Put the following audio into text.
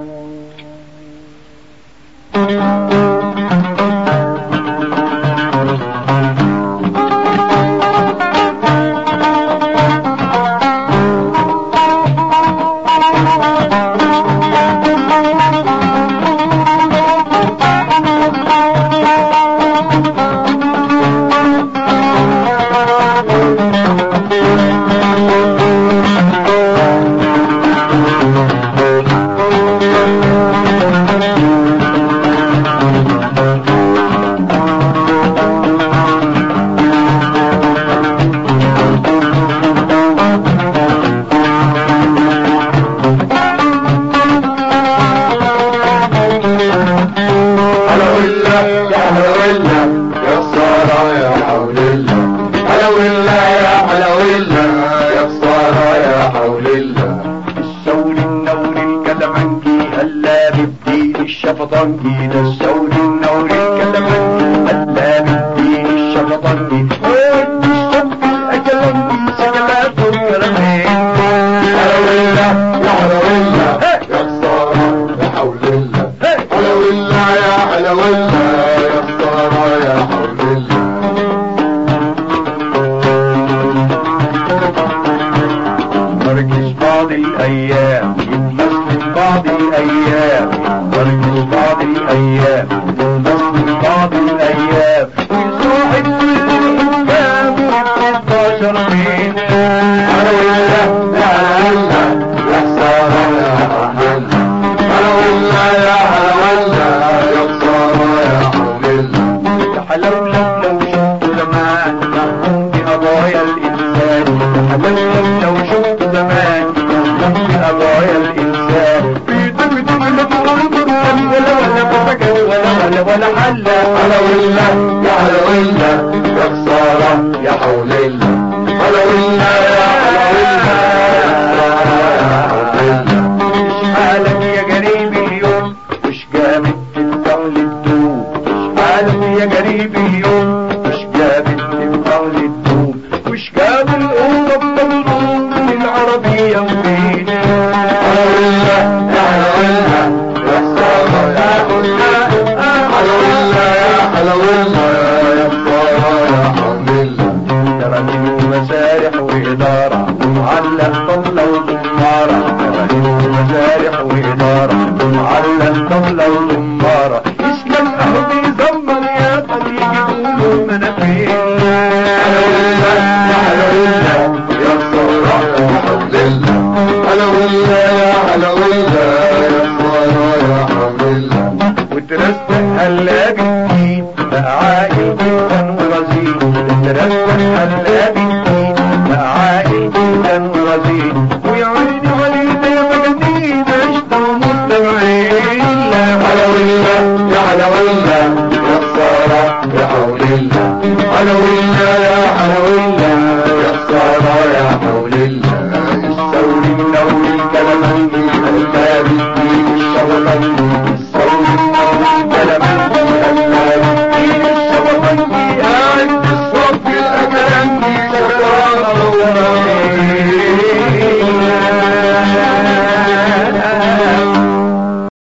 الشفطنجي ده السود النور الكلمنجي هلا بالدين الشفطنجي الشمس الأجلنجي سجلات الكلمين حلويلا يا حلويلا يا خسارة يا حول الله حلويلا يا حلويلا يا خسارة يا حول الله مركز بعض الأيام يتمثل بعض الأيام مركز بعض الأيام يتمثل بعض الأيام ويصاحب كل الحكام 16 مين حلويلا يا حلويلا يا خسارة يا حول الله حلويلا يا حلويلا يا خسارة يا حول الله يا حلولك لو شفت زمان تحكم بقضايا الإنسان يا حلولك لو شفت زمان تحكم بقضايا الإنسان ولا حلا حلويلا يا حلويلا يا خسارة يا حول الله حلويلا يا حلويلا يا حول الله مش حالك يا قريب اليوم مش جامد تنفعل الدوم مش حالك يا قريب اليوم مش جامد تنفعل الدوم مش جاب الأمة بطلوم العربية وفين حلويلا يا حلويلا يا خسارة يا حول الله حلويلا يا حلويلا يا خسارة يا حول الله تراني ومسارح وإدارة ومعلق طلة وضمارة تراني ومسارح وإدارة ومعلق طلة وضمارة اسلم أهو بيزمر يا طريق يقولوا منافين حلويلا يا حلويلا يا خسارة يا حول الله حلويلا يا حلويلا يا خسارة يا حول الله وترسل هلا بالدين بقى عاقل جدا ورزين وترسل هلا بالدين بقى عاقل جدا ورزين ويا عيني علينا يا مجانين عشتوا مستمعين لا حلويلا يا حلويلا يا خسارة يا حول الله حلويلا يا حلويلا